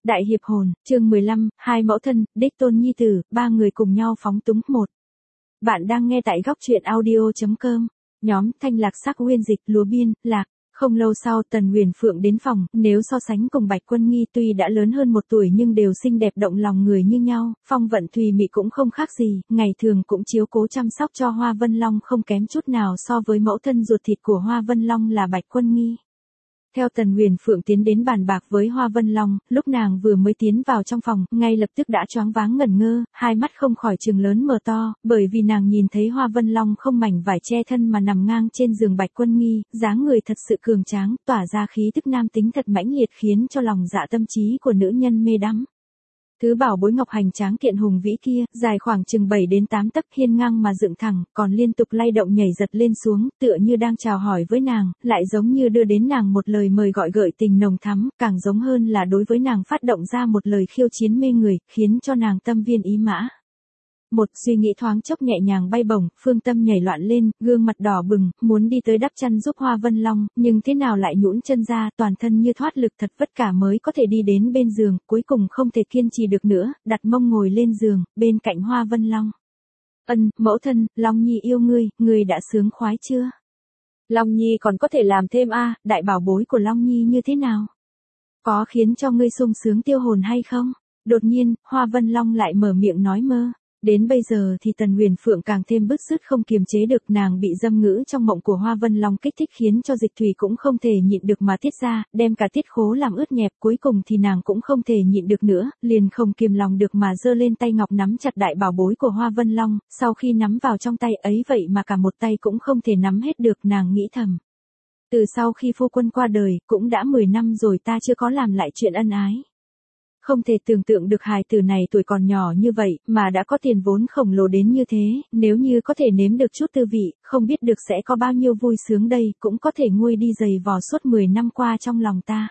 Đại hiệp hồn, chương 15, hai mẫu thân, đích tôn nhi tử, ba người cùng nhau phóng túng một. Bạn đang nghe tại góc truyện audio.com. Nhóm Thanh Lạc Sắc Uyên Dịch Lúa Biên, Lạc. Không lâu sau Tần Huyền Phượng đến phòng, nếu so sánh cùng Bạch Quân Nghi tuy đã lớn hơn một tuổi nhưng đều xinh đẹp động lòng người như nhau, phong vận thùy mị cũng không khác gì, ngày thường cũng chiếu cố chăm sóc cho Hoa Vân Long không kém chút nào so với mẫu thân ruột thịt của Hoa Vân Long là Bạch Quân Nghi. Theo Tần Huyền Phượng tiến đến bàn bạc với Hoa Vân Long, lúc nàng vừa mới tiến vào trong phòng, ngay lập tức đã choáng váng ngẩn ngơ, hai mắt không khỏi trừng lớn mở to, bởi vì nàng nhìn thấy Hoa Vân Long không mảnh vải che thân mà nằm ngang trên giường Bạch Quân Nghi, dáng người thật sự cường tráng, tỏa ra khí tức nam tính thật mãnh liệt khiến cho lòng dạ tâm trí của nữ nhân mê đắm. Thứ bảo bối ngọc hành tráng kiện hùng vĩ kia, dài khoảng chừng 7 đến 8 tấc hiên ngang mà dựng thẳng, còn liên tục lay động nhảy giật lên xuống, tựa như đang chào hỏi với nàng, lại giống như đưa đến nàng một lời mời gọi gợi tình nồng thắm, càng giống hơn là đối với nàng phát động ra một lời khiêu chiến mê người, khiến cho nàng tâm viên ý mã. Một suy nghĩ thoáng chốc nhẹ nhàng bay bổng, phương tâm nhảy loạn lên, gương mặt đỏ bừng, muốn đi tới đắp chăn giúp Hoa Vân Long, nhưng thế nào lại nhũn chân ra, toàn thân như thoát lực thật vất cả mới có thể đi đến bên giường, cuối cùng không thể kiên trì được nữa, đặt mông ngồi lên giường, bên cạnh Hoa Vân Long. Ân, mẫu thân, Long Nhi yêu ngươi đã sướng khoái chưa? Long Nhi còn có thể làm thêm đại bảo bối của Long Nhi như thế nào? Có khiến cho ngươi sung sướng tiêu hồn hay không? Đột nhiên, Hoa Vân Long lại mở miệng nói mơ. Đến bây giờ thì Tần Huyền Phượng càng thêm bứt rứt không kiềm chế được, nàng bị dâm ngữ trong mộng của Hoa Vân Long kích thích khiến cho dịch thủy cũng không thể nhịn được mà tiết ra, đem cả tiết khố làm ướt nhẹp, cuối cùng thì nàng cũng không thể nhịn được nữa, liền không kiềm lòng được mà giơ lên tay ngọc nắm chặt đại bảo bối của Hoa Vân Long, sau khi nắm vào trong tay ấy vậy mà cả một tay cũng không thể nắm hết được, nàng nghĩ thầm. Từ sau khi phu quân qua đời, cũng đã 10 năm rồi ta chưa có làm lại chuyện ân ái. Không thể tưởng tượng được hài tử này tuổi còn nhỏ như vậy, mà đã có tiền vốn khổng lồ đến như thế, nếu như có thể nếm được chút tư vị, không biết được sẽ có bao nhiêu vui sướng đây, cũng có thể nguôi đi giày vò suốt 10 năm qua trong lòng ta.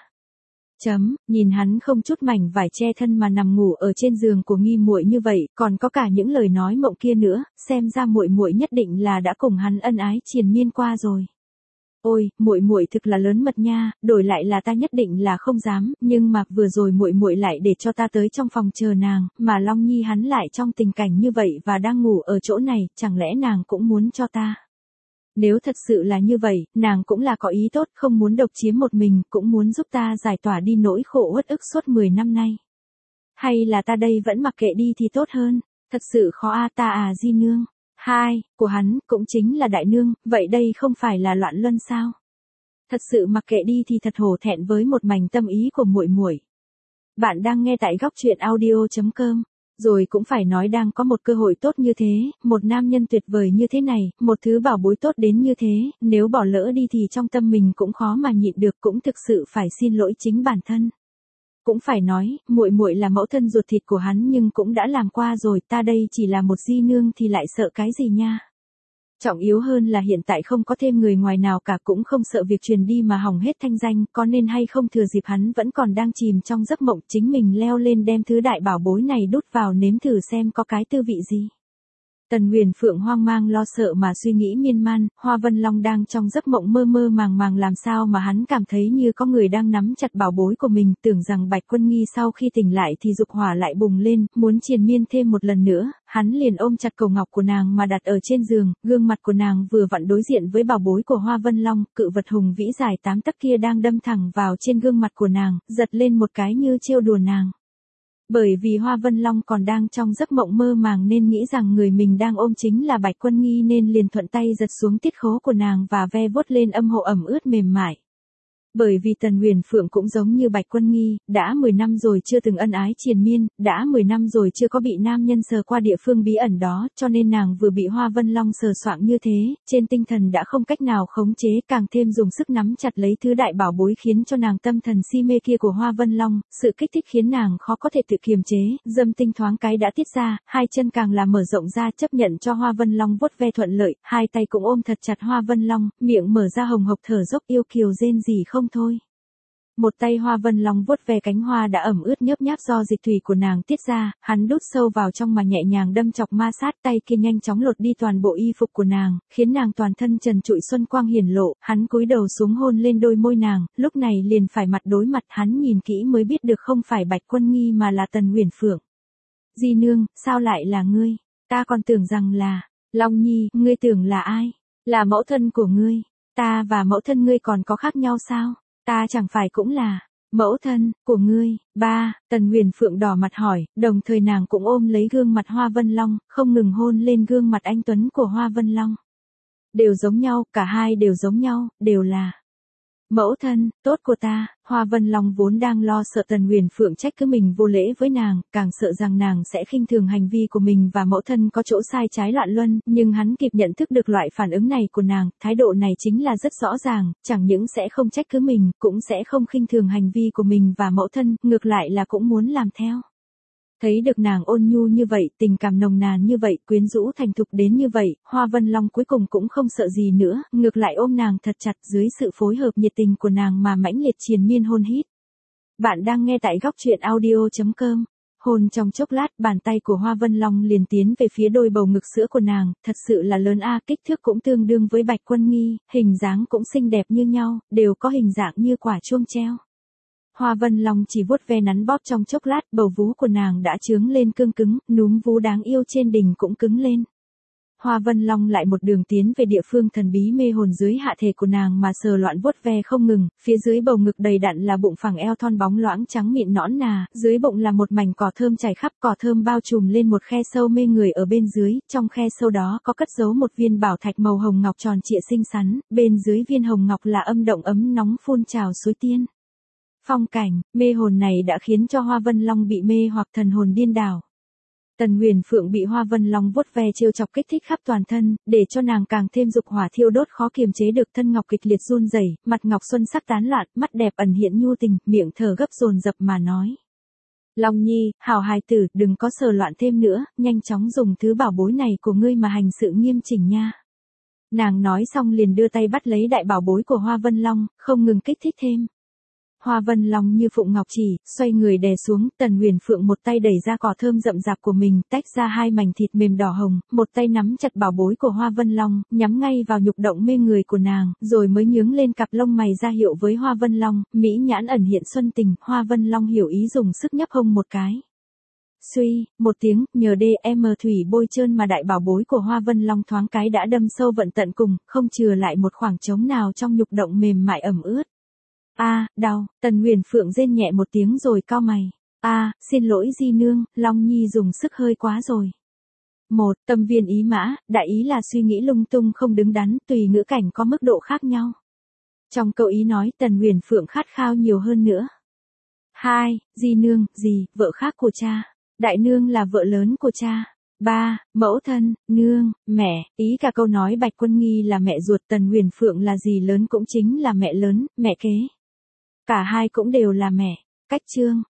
Nhìn hắn không chút mảnh vải che thân mà nằm ngủ ở trên giường của Nghi muội như vậy, còn có cả những lời nói mộng kia nữa, xem ra muội muội nhất định là đã cùng hắn ân ái triền miên qua rồi. Ôi, muội muội thực là lớn mật nha, đổi lại là ta nhất định là không dám, nhưng mà vừa rồi muội muội lại để cho ta tới trong phòng chờ nàng, mà Long Nhi hắn lại trong tình cảnh như vậy và đang ngủ ở chỗ này, chẳng lẽ nàng cũng muốn cho ta? Nếu thật sự là như vậy, nàng cũng là có ý tốt, không muốn độc chiếm một mình, cũng muốn giúp ta giải tỏa đi nỗi khổ uất ức suốt 10 năm nay. Hay là ta đây vẫn mặc kệ đi thì tốt hơn, thật sự khó ta Di nương. Hai, của hắn, cũng chính là đại nương, vậy đây không phải là loạn luân sao? Thật sự mặc kệ đi thì thật hổ thẹn với một mảnh tâm ý của muội muội. Bạn đang nghe tại góc truyện audio.com. Rồi cũng phải nói đang có một cơ hội tốt như thế, một nam nhân tuyệt vời như thế này, một thứ bảo bối tốt đến như thế, nếu bỏ lỡ đi thì trong tâm mình cũng khó mà nhịn được, cũng thực sự phải xin lỗi chính bản thân. Cũng phải nói, muội muội là mẫu thân ruột thịt của hắn nhưng cũng đã làm qua rồi, ta đây chỉ là một di nương thì lại sợ cái gì nha. Trọng yếu hơn là hiện tại không có thêm người ngoài nào cả, cũng không sợ việc truyền đi mà hỏng hết thanh danh, có nên hay không thừa dịp hắn vẫn còn đang chìm trong giấc mộng, chính mình leo lên đem thứ đại bảo bối này đút vào nếm thử xem có cái tư vị gì. Tần Huyền Phượng hoang mang lo sợ mà suy nghĩ miên man, Hoa Vân Long đang trong giấc mộng mơ mơ màng màng, làm sao mà hắn cảm thấy như có người đang nắm chặt bảo bối của mình, tưởng rằng Bạch Quân Nghi sau khi tỉnh lại thì dục hỏa lại bùng lên, muốn triền miên thêm một lần nữa, hắn liền ôm chặt cầu ngọc của nàng mà đặt ở trên giường, gương mặt của nàng vừa vặn đối diện với bảo bối của Hoa Vân Long, cự vật hùng vĩ dài 8 tấc kia đang đâm thẳng vào trên gương mặt của nàng, giật lên một cái như trêu đùa nàng. Bởi vì Hoa Vân Long còn đang trong giấc mộng mơ màng nên nghĩ rằng người mình đang ôm chính là Bạch Quân Nghi nên liền thuận tay giật xuống tiết khố của nàng và ve vuốt lên âm hộ ẩm ướt mềm mại. Bởi vì Tần Huyền Phượng cũng giống như Bạch Quân Nghi, đã 10 năm rồi chưa từng ân ái triền miên, đã 10 năm rồi chưa có bị nam nhân sờ qua địa phương bí ẩn đó, cho nên nàng vừa bị Hoa Vân Long sờ soạng như thế, trên tinh thần đã không cách nào khống chế, càng thêm dùng sức nắm chặt lấy thứ đại bảo bối khiến cho nàng tâm thần si mê kia của Hoa Vân Long, sự kích thích khiến nàng khó có thể tự kiềm chế, dâm tinh thoáng cái đã tiết ra, hai chân càng là mở rộng ra chấp nhận cho Hoa Vân Long vuốt ve thuận lợi, hai tay cũng ôm thật chặt Hoa Vân Long, miệng mở ra hồng hộc thở dốc yêu kiều rên rỉ không thôi. Một tay Hoa Vân Long vuốt ve cánh hoa đã ẩm ướt nhớp nháp do dịch thủy của nàng tiết ra, hắn đút sâu vào trong mà nhẹ nhàng đâm chọc ma sát, tay kia nhanh chóng lột đi toàn bộ y phục của nàng, khiến nàng toàn thân trần trụi xuân quang hiển lộ, hắn cúi đầu xuống hôn lên đôi môi nàng, lúc này liền phải mặt đối mặt, hắn nhìn kỹ mới biết được không phải Bạch Quân Nghi mà là Tần Uyển Phượng. Di nương, sao lại là ngươi? Ta còn tưởng rằng là, Long Nhi, ngươi tưởng là ai? Là mẫu thân của ngươi. Ta và mẫu thân ngươi còn có khác nhau sao? Ta chẳng phải cũng là mẫu thân của ngươi. Ba, Tần Uyển Phượng đỏ mặt hỏi, đồng thời nàng cũng ôm lấy gương mặt Hoa Vân Long, không ngừng hôn lên gương mặt anh tuấn của Hoa Vân Long. Đều giống nhau, cả hai đều giống nhau, đều là mẫu thân tốt của ta. Hoa Vân Long vốn đang lo sợ Tần Uyển Phượng trách cứ mình vô lễ với nàng, càng sợ rằng nàng sẽ khinh thường hành vi của mình và mẫu thân có chỗ sai trái loạn luân, nhưng hắn kịp nhận thức được loại phản ứng này của nàng, thái độ này chính là rất rõ ràng, chẳng những sẽ không trách cứ mình, cũng sẽ không khinh thường hành vi của mình và mẫu thân, ngược lại là cũng muốn làm theo. Thấy được nàng ôn nhu như vậy, tình cảm nồng nàn như vậy, quyến rũ thành thục đến như vậy, Hoa Vân Long cuối cùng cũng không sợ gì nữa, ngược lại ôm nàng thật chặt, dưới sự phối hợp nhiệt tình của nàng mà mãnh liệt triền miên hôn hít. Bạn đang nghe tại góc truyện audio.com. Hôn trong chốc lát, bàn tay của Hoa Vân Long liền tiến về phía đôi bầu ngực sữa của nàng, thật sự là lớn a, kích thước cũng tương đương với Bạch Quân Nghi, hình dáng cũng xinh đẹp như nhau, đều có hình dạng như quả chuông treo. Hoa Vân Long chỉ vuốt ve nắn bóp trong chốc lát, bầu vú của nàng đã chướng lên cương cứng, núm vú đáng yêu trên đỉnh cũng cứng lên. Hoa Vân Long lại một đường tiến về địa phương thần bí mê hồn dưới hạ thể của nàng mà sờ loạn vuốt ve không ngừng, phía dưới bầu ngực đầy đặn là bụng phẳng eo thon bóng loãng trắng mịn nõn nà, dưới bụng là một mảnh cỏ thơm chảy khắp, cỏ thơm bao trùm lên một khe sâu mê người ở bên dưới, trong khe sâu đó có cất giấu một viên bảo thạch màu hồng ngọc tròn trịa xinh xắn, bên dưới viên hồng ngọc là âm động ấm nóng phun trào suối tiên. Phong cảnh, mê hồn này đã khiến cho Hoa Vân Long bị mê hoặc thần hồn điên đảo. Tần Uyển Phượng bị Hoa Vân Long vuốt ve trêu chọc kích thích khắp toàn thân, để cho nàng càng thêm dục hỏa thiêu đốt khó kiềm chế được, thân ngọc kịch liệt run rẩy, mặt ngọc xuân sắc tán loạn, mắt đẹp ẩn hiện nhu tình, miệng thở gấp dồn dập mà nói: Long Nhi, hảo hài tử, đừng có sờ loạn thêm nữa, nhanh chóng dùng thứ bảo bối này của ngươi mà hành sự nghiêm chỉnh nha. Nàng nói xong liền đưa tay bắt lấy đại bảo bối của Hoa Vân Long, không ngừng kích thích thêm. Hoa Vân Long như phụng ngọc chỉ, xoay người đè xuống, Tần Uyển Phượng một tay đẩy ra cỏ thơm rậm rạp của mình, tách ra hai mảnh thịt mềm đỏ hồng, một tay nắm chặt bảo bối của Hoa Vân Long, nhắm ngay vào nhục động mê người của nàng, rồi mới nhướng lên cặp lông mày ra hiệu với Hoa Vân Long, mỹ nhãn ẩn hiện xuân tình, Hoa Vân Long hiểu ý dùng sức nhấp hông một cái. Suy, một tiếng, nhờ DM thủy bôi trơn mà đại bảo bối của Hoa Vân Long thoáng cái đã đâm sâu vận tận cùng, không chừa lại một khoảng trống nào trong nhục động mềm mại ẩm ướt. Đau, Tần Uyển Phượng rên nhẹ một tiếng rồi cau mày. Xin lỗi di nương, Long Nhi dùng sức hơi quá rồi. Một, tâm viên ý mã, đại ý là suy nghĩ lung tung không đứng đắn, tùy ngữ cảnh có mức độ khác nhau. Trong câu ý nói, Tần Uyển Phượng khát khao nhiều hơn nữa. 2, di nương, gì, vợ khác của cha. Đại nương là vợ lớn của cha. 3, mẫu thân, nương, mẹ, ý cả câu nói Bạch Quân Nghi là mẹ ruột, Tần Uyển Phượng là dì lớn cũng chính là mẹ lớn, mẹ kế. Cả hai cũng đều là mẹ. Cách chương